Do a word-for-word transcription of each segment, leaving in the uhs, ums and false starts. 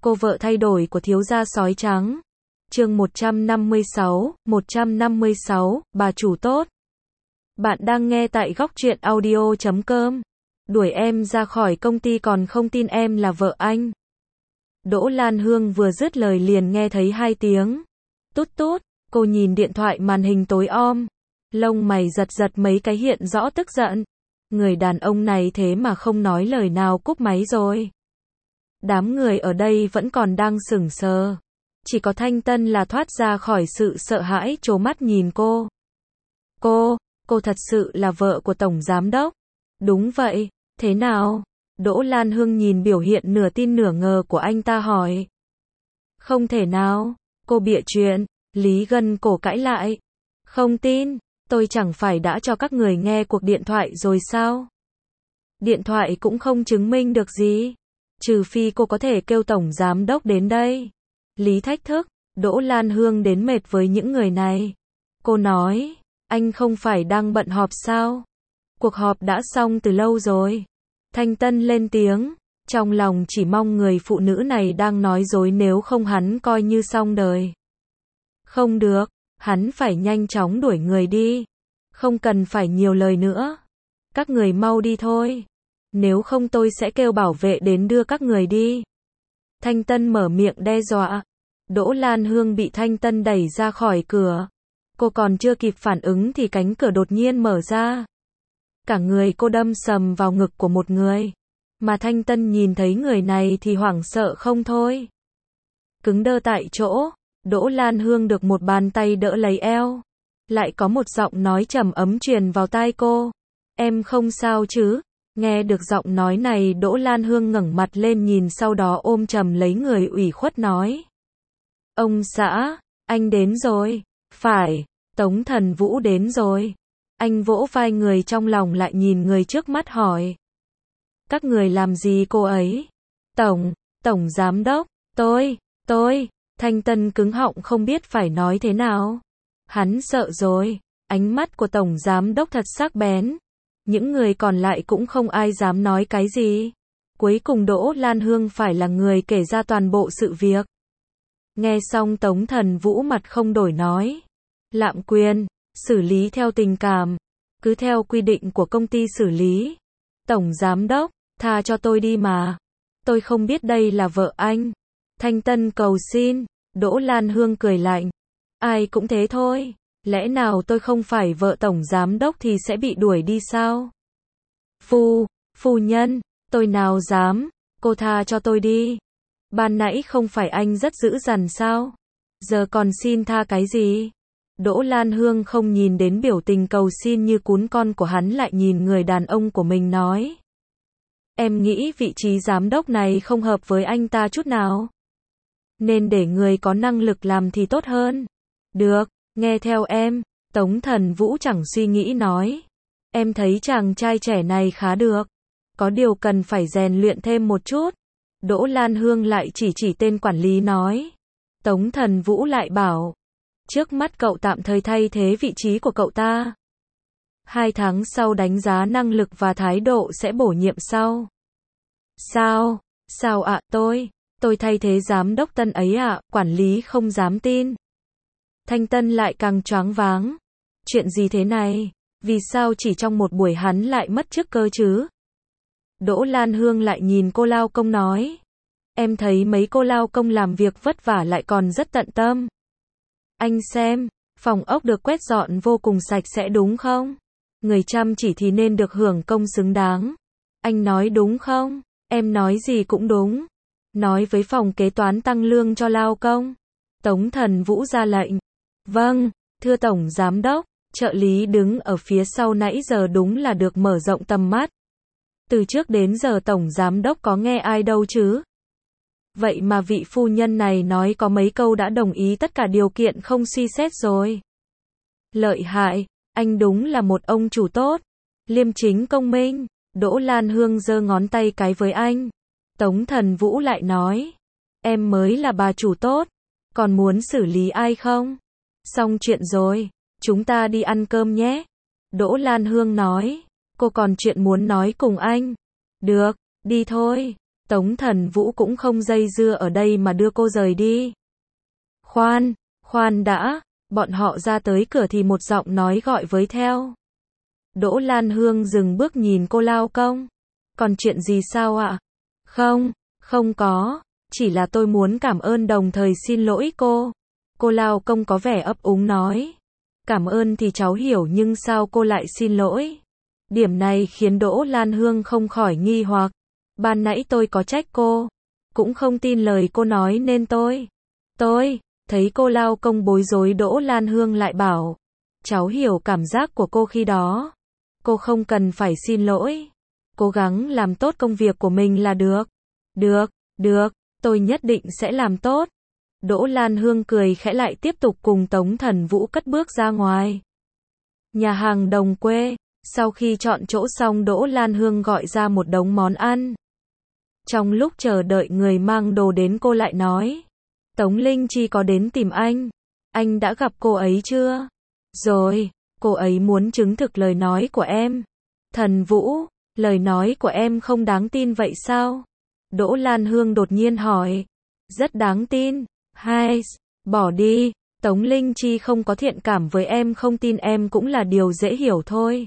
Cô vợ thay đổi của thiếu gia sói trắng. Chương một trăm năm mươi sáu, một trăm năm mươi sáu, bà chủ tốt. Bạn đang nghe tại góc truyện audio chấm com. Đuổi em ra khỏi công ty còn không tin em là vợ anh. Đỗ Lan Hương vừa dứt lời liền nghe thấy hai tiếng tút tút, cô nhìn điện thoại màn hình tối om, lông mày giật giật mấy cái hiện rõ tức giận. Người đàn ông này thế mà không nói lời nào cúp máy rồi. Đám người ở đây vẫn còn đang sững sờ. Chỉ có Thanh Tân là thoát ra khỏi sự sợ hãi trố mắt nhìn cô. Cô, cô thật sự là vợ của Tổng Giám Đốc? Đúng vậy, thế nào? Đỗ Lan Hương nhìn biểu hiện nửa tin nửa ngờ của anh ta hỏi. Không thể nào, cô bịa chuyện, Lý gân cổ cãi lại. Không tin, tôi chẳng phải đã cho các người nghe cuộc điện thoại rồi sao? Điện thoại cũng không chứng minh được gì. Trừ phi cô có thể kêu Tổng Giám Đốc đến đây. Lý thách thức, Đỗ Lan Hương đến mệt với những người này. Cô nói, anh không phải đang bận họp sao? Cuộc họp đã xong từ lâu rồi. Thanh Tân lên tiếng, trong lòng chỉ mong người phụ nữ này đang nói dối, nếu không hắn coi như xong đời. Không được, hắn phải nhanh chóng đuổi người đi. Không cần phải nhiều lời nữa. Các người mau đi thôi. Nếu không tôi sẽ kêu bảo vệ đến đưa các người đi. Thanh Tân mở miệng đe dọa. Đỗ Lan Hương bị Thanh Tân đẩy ra khỏi cửa. Cô còn chưa kịp phản ứng thì cánh cửa đột nhiên mở ra. Cả người cô đâm sầm vào ngực của một người. Mà Thanh Tân nhìn thấy người này thì hoảng sợ không thôi. Cứng đơ tại chỗ, Đỗ Lan Hương được một bàn tay đỡ lấy eo. Lại có một giọng nói trầm ấm truyền vào tai cô. Em không sao chứ? Nghe được giọng nói này, Đỗ Lan Hương ngẩng mặt lên nhìn, sau đó ôm chầm lấy người ủy khuất nói. Ông xã, anh đến rồi. Phải, Tống Thần Vũ đến rồi. Anh vỗ vai người trong lòng, lại nhìn người trước mắt hỏi. Các người làm gì cô ấy? Tổng, Tổng Giám Đốc, tôi, tôi, Thanh Tân cứng họng không biết phải nói thế nào. Hắn sợ rồi, ánh mắt của Tổng Giám Đốc thật sắc bén. Những người còn lại cũng không ai dám nói cái gì. Cuối cùng Đỗ Lan Hương phải là người kể ra toàn bộ sự việc. Nghe xong Tống Thần Vũ mặt không đổi nói. Lạm quyền, xử lý theo tình cảm. Cứ theo quy định của công ty xử lý. Tổng Giám Đốc, tha cho tôi đi mà. Tôi không biết đây là vợ anh. Thanh Tân cầu xin. Đỗ Lan Hương cười lạnh. Ai cũng thế thôi. Lẽ nào tôi không phải vợ Tổng Giám Đốc thì sẽ bị đuổi đi sao? Phu, phu nhân, tôi nào dám, cô tha cho tôi đi. Ban nãy không phải anh rất dữ dằn sao? Giờ còn xin tha cái gì? Đỗ Lan Hương không nhìn đến biểu tình cầu xin như cún con của hắn, lại nhìn người đàn ông của mình nói. Em nghĩ vị trí giám đốc này không hợp với anh ta chút nào. Nên để người có năng lực làm thì tốt hơn. Được. Nghe theo em, Tống Thần Vũ chẳng suy nghĩ nói. Em thấy chàng trai trẻ này khá được. Có điều cần phải rèn luyện thêm một chút. Đỗ Lan Hương lại chỉ chỉ tên quản lý nói. Tống Thần Vũ lại bảo. Trước mắt cậu tạm thời thay thế vị trí của cậu ta. Hai tháng sau đánh giá năng lực và thái độ sẽ bổ nhiệm sau. Sao? Sao ạ? Tôi, tôi thay thế giám đốc tân ấy ạ? Quản lý không dám tin. Thanh Tân lại càng choáng váng. Chuyện gì thế này? Vì sao chỉ trong một buổi hắn lại mất chức cơ chứ? Đỗ Lan Hương lại nhìn cô lao công nói. Em thấy mấy cô lao công làm việc vất vả lại còn rất tận tâm. Anh xem, phòng ốc được quét dọn vô cùng sạch sẽ đúng không? Người chăm chỉ thì nên được hưởng công xứng đáng. Anh nói đúng không? Em nói gì cũng đúng. Nói với phòng kế toán tăng lương cho lao công. Tống Thần Vũ ra lệnh. Vâng, thưa Tổng Giám Đốc. Trợ lý đứng ở phía sau nãy giờ đúng là được mở rộng tầm mắt. Từ trước đến giờ Tổng Giám Đốc có nghe ai đâu chứ? Vậy mà vị phu nhân này nói có mấy câu đã đồng ý tất cả điều kiện không suy xét rồi. Lợi hại, anh đúng là một ông chủ tốt. Liêm chính công minh. Đỗ Lan Hương giơ ngón tay cái với anh. Tống Thần Vũ lại nói. Em mới là bà chủ tốt. Còn muốn xử lý ai không? Xong chuyện rồi. Chúng ta đi ăn cơm nhé. Đỗ Lan Hương nói. Cô còn chuyện muốn nói cùng anh. Được, đi thôi. Tống Thần Vũ cũng không dây dưa ở đây mà đưa cô rời đi. Khoan, khoan đã, bọn họ ra tới cửa thì một giọng nói gọi với theo. Đỗ Lan Hương dừng bước nhìn cô lao công. Còn chuyện gì sao ạ? Không, không có, chỉ là tôi muốn cảm ơn đồng thời xin lỗi cô. Cô lao công có vẻ ấp úng nói. Cảm ơn thì cháu hiểu nhưng sao cô lại xin lỗi? Điểm này khiến Đỗ Lan Hương không khỏi nghi hoặc. Ban nãy tôi có trách cô, cũng không tin lời cô nói nên tôi. Tôi, thấy cô lao công bối rối Đỗ Lan Hương lại bảo. Cháu hiểu cảm giác của cô khi đó. Cô không cần phải xin lỗi. Cố gắng làm tốt công việc của mình là được. Được, được, tôi nhất định sẽ làm tốt. Đỗ Lan Hương cười khẽ lại tiếp tục cùng Tống Thần Vũ cất bước ra ngoài. Nhà hàng Đồng Quê, sau khi chọn chỗ xong Đỗ Lan Hương gọi ra một đống món ăn. Trong lúc chờ đợi người mang đồ đến cô lại nói. Tống Linh Chi có đến tìm anh. Anh đã gặp cô ấy chưa? Rồi, cô ấy muốn chứng thực lời nói của em. Thần Vũ, lời nói của em không đáng tin vậy sao? Đỗ Lan Hương đột nhiên hỏi. Rất đáng tin. Hai, bỏ đi, Tống Linh Chi không có thiện cảm với em không tin em cũng là điều dễ hiểu thôi.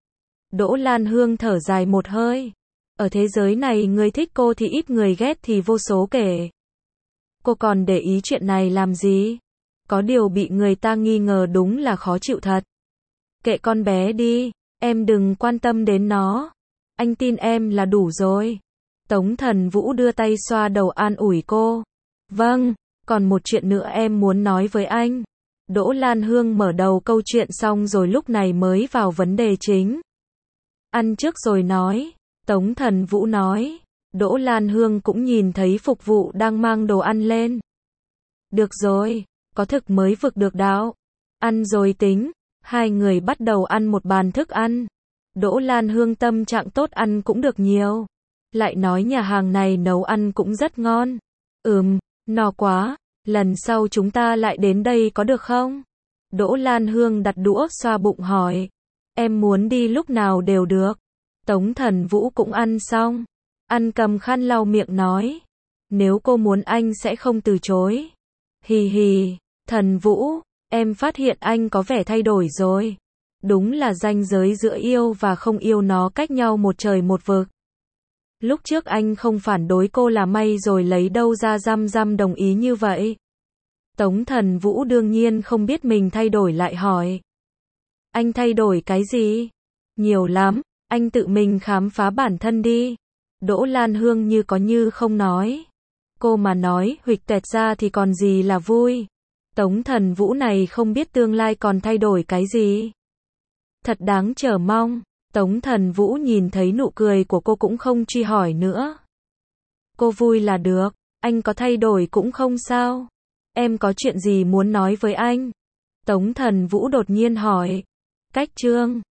Đỗ Lan Hương thở dài một hơi. Ở thế giới này người thích cô thì ít người ghét thì vô số kể. Cô còn để ý chuyện này làm gì? Có điều bị người ta nghi ngờ đúng là khó chịu thật. Kệ con bé đi, em đừng quan tâm đến nó. Anh tin em là đủ rồi. Tống Thần Vũ đưa tay xoa đầu an ủi cô. Vâng, còn một chuyện nữa em muốn nói với anh. Đỗ Lan Hương mở đầu câu chuyện xong rồi lúc này mới vào vấn đề chính. Ăn trước rồi nói. Tống Thần Vũ nói. Đỗ Lan Hương cũng nhìn thấy phục vụ đang mang đồ ăn lên. Được rồi, có thực mới vực được đạo. Ăn rồi tính. Hai người bắt đầu ăn một bàn thức ăn. Đỗ Lan Hương tâm trạng tốt ăn cũng được nhiều. Lại nói nhà hàng này nấu ăn cũng rất ngon. Ừm, no quá, lần sau chúng ta lại đến đây có được không? Đỗ Lan Hương đặt đũa xoa bụng hỏi. Em muốn đi lúc nào đều được. Tống Thần Vũ cũng ăn xong. Ăn cầm khăn lau miệng nói. Nếu cô muốn anh sẽ không từ chối. Hì hì, Thần Vũ, em phát hiện anh có vẻ thay đổi rồi. Đúng là ranh giới giữa yêu và không yêu nó cách nhau một trời một vực. Lúc trước anh không phản đối cô là may rồi lấy đâu ra răm răm đồng ý như vậy. Tống Thần Vũ đương nhiên không biết mình thay đổi lại hỏi. Anh thay đổi cái gì? Nhiều lắm, anh tự mình khám phá bản thân đi. Đỗ Lan Hương như có như không nói. Cô mà nói huỵch toẹt ra thì còn gì là vui. Tống Thần Vũ này không biết tương lai còn thay đổi cái gì. Thật đáng chờ mong. Tống Thần Vũ nhìn thấy nụ cười của cô cũng không truy hỏi nữa. Cô vui là được, anh có thay đổi cũng không sao. Em có chuyện gì muốn nói với anh? Tống Thần Vũ đột nhiên hỏi. Cách chương